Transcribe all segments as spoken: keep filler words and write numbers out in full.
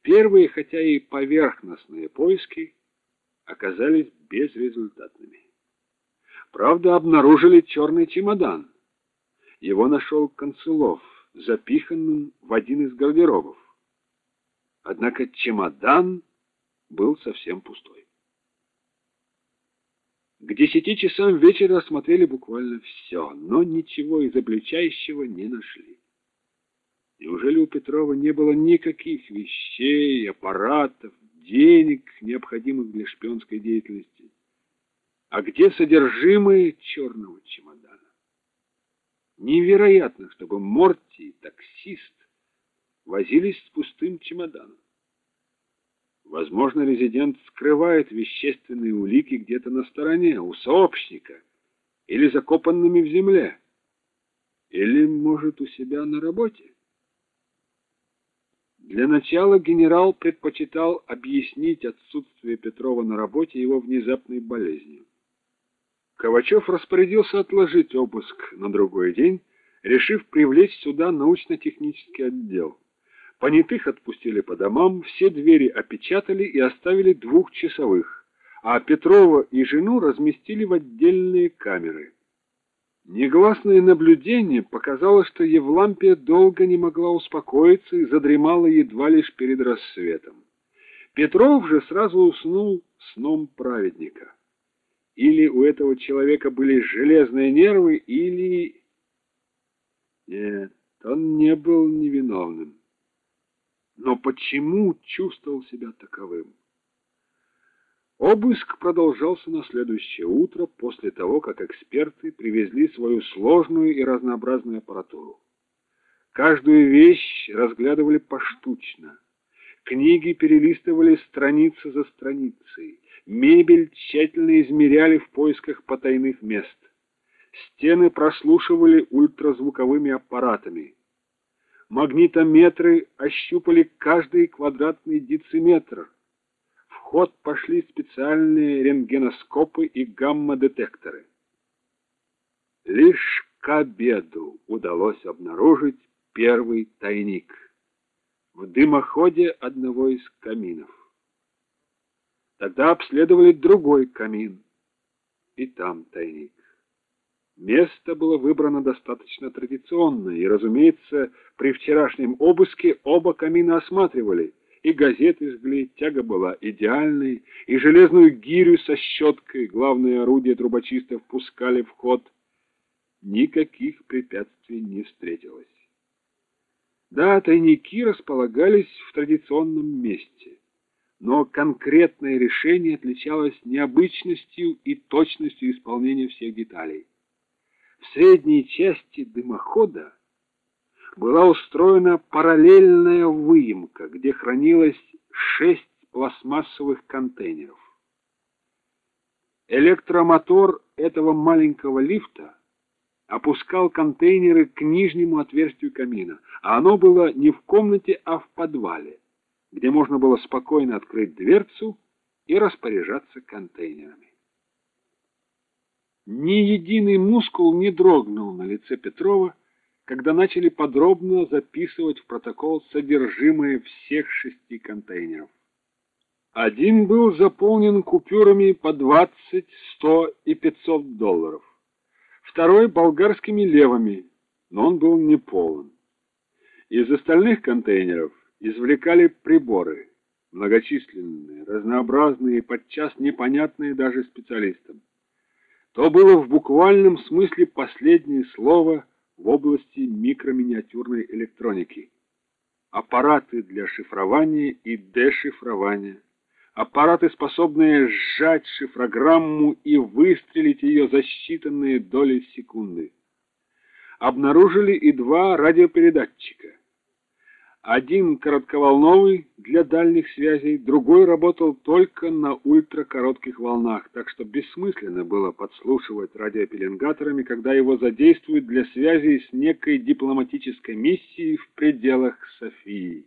Первые, хотя и поверхностные поиски, оказались безрезультатными. Правда, обнаружили черный чемодан. Его нашел Концелов, запиханным в один из гардеробов. Однако чемодан был совсем пустой. К десяти часам вечера осмотрели буквально все, но ничего изобличающего не нашли. Неужели у Петрова не было никаких вещей, аппаратов, денег, необходимых для шпионской деятельности? А где содержимое черного чемодана? Невероятно, чтобы Морти и таксист возились с пустым чемоданом. Возможно, резидент скрывает вещественные улики где-то на стороне, у сообщника, или закопанными в земле, или, может, у себя на работе. Для начала генерал предпочитал объяснить отсутствие Петрова на работе его внезапной болезнью. Ковачев распорядился отложить обыск на другой день, решив привлечь сюда научно-технический отдел. Понятых отпустили по домам, все двери опечатали и оставили двухчасовых, а Петрова и жену разместили в отдельные камеры. Негласное наблюдение показало, что Евлампия долго не могла успокоиться и задремала едва лишь перед рассветом. Петров же сразу уснул сном праведника. Или у этого человека были железные нервы, или... Нет, он не был невиновным. Но почему чувствовал себя таковым? Обыск продолжался на следующее утро, после того, как эксперты привезли свою сложную и разнообразную аппаратуру. Каждую вещь разглядывали поштучно. Книги перелистывали страница за страницей. Мебель тщательно измеряли в поисках потайных мест. Стены прослушивали ультразвуковыми аппаратами. Магнитометры ощупали каждый квадратный дециметр. В ход пошли специальные рентгеноскопы и гамма-детекторы. Лишь к обеду удалось обнаружить первый тайник в дымоходе одного из каминов. Тогда обследовали другой камин, и там тайник. Место было выбрано достаточно традиционно, и, разумеется, при вчерашнем обыске оба камина осматривали, и газеты жгли, тяга была идеальной, и железную гирю со щеткой, главное орудие трубочистов, пускали в ход. Никаких препятствий не встретилось. Да, тайники располагались в традиционном месте, но конкретное решение отличалось необычностью и точностью исполнения всех деталей. В средней части дымохода была устроена параллельная выемка, где хранилось шесть пластмассовых контейнеров. Электромотор этого маленького лифта опускал контейнеры к нижнему отверстию камина, а оно было не в комнате, а в подвале, где можно было спокойно открыть дверцу и распоряжаться контейнерами. Ни единый мускул не дрогнул на лице Петрова, когда начали подробно записывать в протокол содержимое всех шести контейнеров. Один был заполнен купюрами по двадцать, сто и пятьсот долларов. Второй — болгарскими левами, но он был не полон. Из остальных контейнеров извлекали приборы, многочисленные, разнообразные и подчас непонятные даже специалистам. То было в буквальном смысле последнее слово в области микроминиатюрной электроники. Аппараты для шифрования и дешифрования. Аппараты, способные сжать шифрограмму и выстрелить ее за считанные доли секунды. Обнаружили и два радиопередатчика. Один коротковолновый для дальних связей, другой работал только на ультракоротких волнах, так что бессмысленно было подслушивать радиопеленгаторами, когда его задействуют для связи с некой дипломатической миссией в пределах Софии.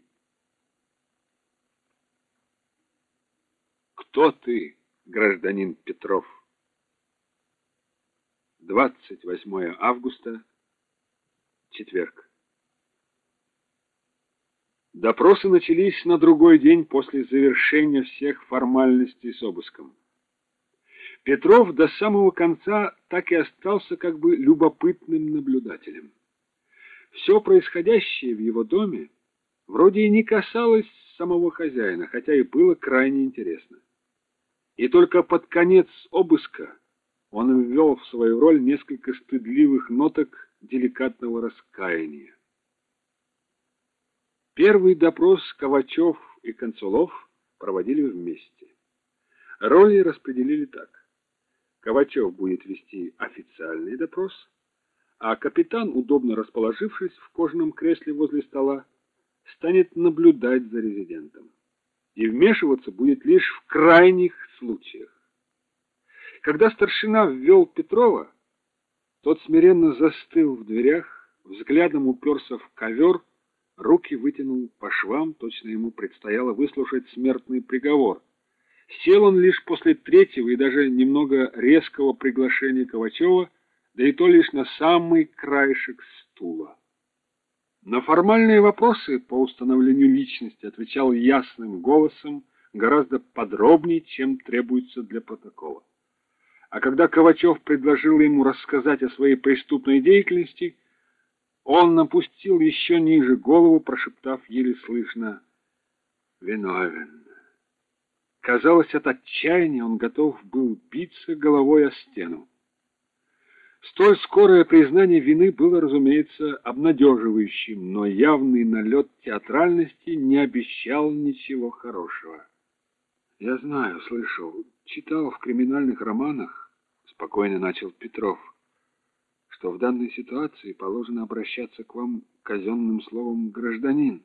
Кто ты, гражданин Петров? двадцать восьмое августа, четверг. Допросы начались на другой день после завершения всех формальностей с обыском. Петров до самого конца так и остался как бы любопытным наблюдателем. Все происходящее в его доме вроде и не касалось самого хозяина, хотя и было крайне интересно. И только под конец обыска он ввел в свою роль несколько стыдливых ноток деликатного раскаяния. Первый допрос Ковачев и Консулов проводили вместе. Роли распределили так. Ковачев будет вести официальный допрос, а капитан, удобно расположившись в кожаном кресле возле стола, станет наблюдать за резидентом. И вмешиваться будет лишь в крайних случаях. Когда старшина ввел Петрова, тот смиренно застыл в дверях, взглядом уперся в ковер, руки вытянул по швам, точно ему предстояло выслушать смертный приговор. Сел он лишь после третьего и даже немного резкого приглашения Ковачева, да и то лишь на самый краешек стула. На формальные вопросы по установлению личности отвечал ясным голосом, гораздо подробнее, чем требуется для протокола. А когда Ковачев предложил ему рассказать о своей преступной деятельности, он напустил еще ниже голову, прошептав еле слышно: «Виновен». Казалось, от отчаяния он готов был биться головой о стену. Столь скорое признание вины было, разумеется, обнадеживающим, но явный налет театральности не обещал ничего хорошего. «Я знаю, слышал, читал в криминальных романах, — спокойно начал Петров, — что в данной ситуации положено обращаться к вам казенным словом «гражданин».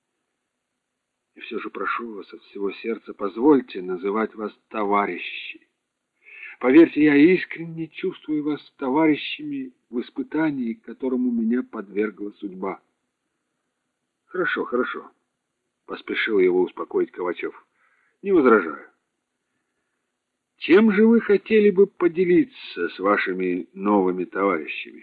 И все же прошу вас от всего сердца, позвольте называть вас товарищи. Поверьте, я искренне чувствую вас товарищами в испытании, которому меня подвергла судьба». «Хорошо, хорошо», — поспешил его успокоить Ковачев. «Не возражаю. Чем же вы хотели бы поделиться с вашими новыми товарищами?»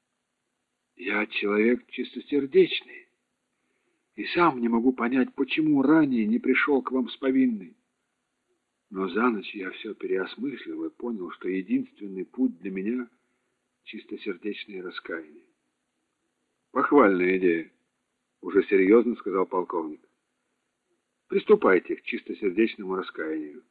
«Я человек чистосердечный, и сам не могу понять, почему ранее не пришел к вам с повинной. Но за ночь я все переосмыслил и понял, что единственный путь для меня — чистосердечное раскаяние». «Похвальная идея», — уже серьезно сказал полковник. «Приступайте к чистосердечному раскаянию».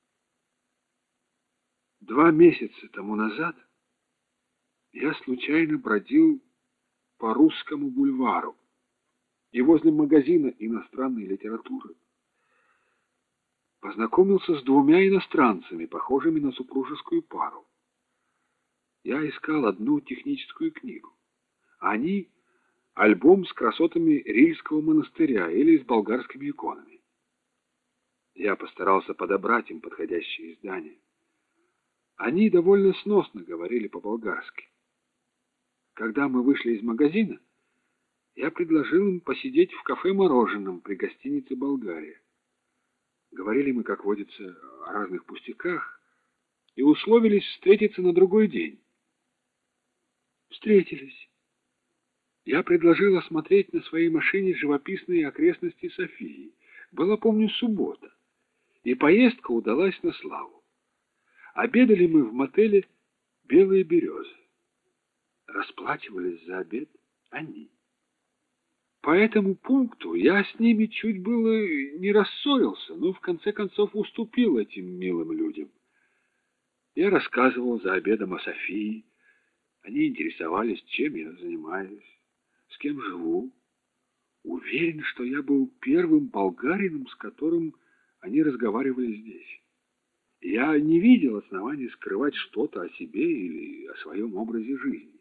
Два месяца тому назад я случайно бродил по Русскому бульвару и возле магазина иностранной литературы познакомился с двумя иностранцами, похожими на супружескую пару. Я искал одну техническую книгу, а они — альбом с красотами Рильского монастыря или с болгарскими иконами. Я постарался подобрать им подходящее издание. Они довольно сносно говорили по-болгарски. Когда мы вышли из магазина, я предложил им посидеть в кафе-мороженом при гостинице «Болгария». Говорили мы, как водится, о разных пустяках и условились встретиться на другой день. Встретились. Я предложил осмотреть на своей машине живописные окрестности Софии. Была, помню, суббота, и поездка удалась на славу. Обедали мы в мотеле «Белые березы». Расплачивались за обед они. По этому пункту я с ними чуть было не рассорился, но в конце концов уступил этим милым людям. Я рассказывал за обедом о Софии. Они интересовались, чем я занимаюсь, с кем живу. Уверен, что я был первым болгарином, с которым они разговаривали здесь. Я не видел оснований скрывать что-то о себе или о своем образе жизни.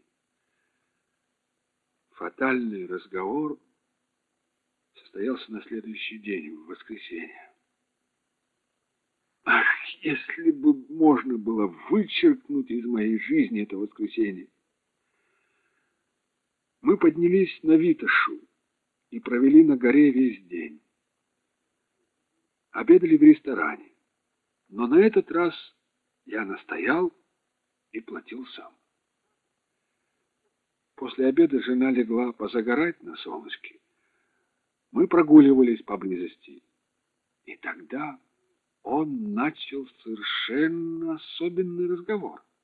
Фатальный разговор состоялся на следующий день, в воскресенье. Ах, если бы можно было вычеркнуть из моей жизни это воскресенье! Мы поднялись на Витошу и провели на горе весь день. Обедали в ресторане, но на этот раз я настоял и платил сам. После обеда жена легла позагорать на солнышке, Мы прогуливались поблизости. И тогда он начал совершенно особенный разговор.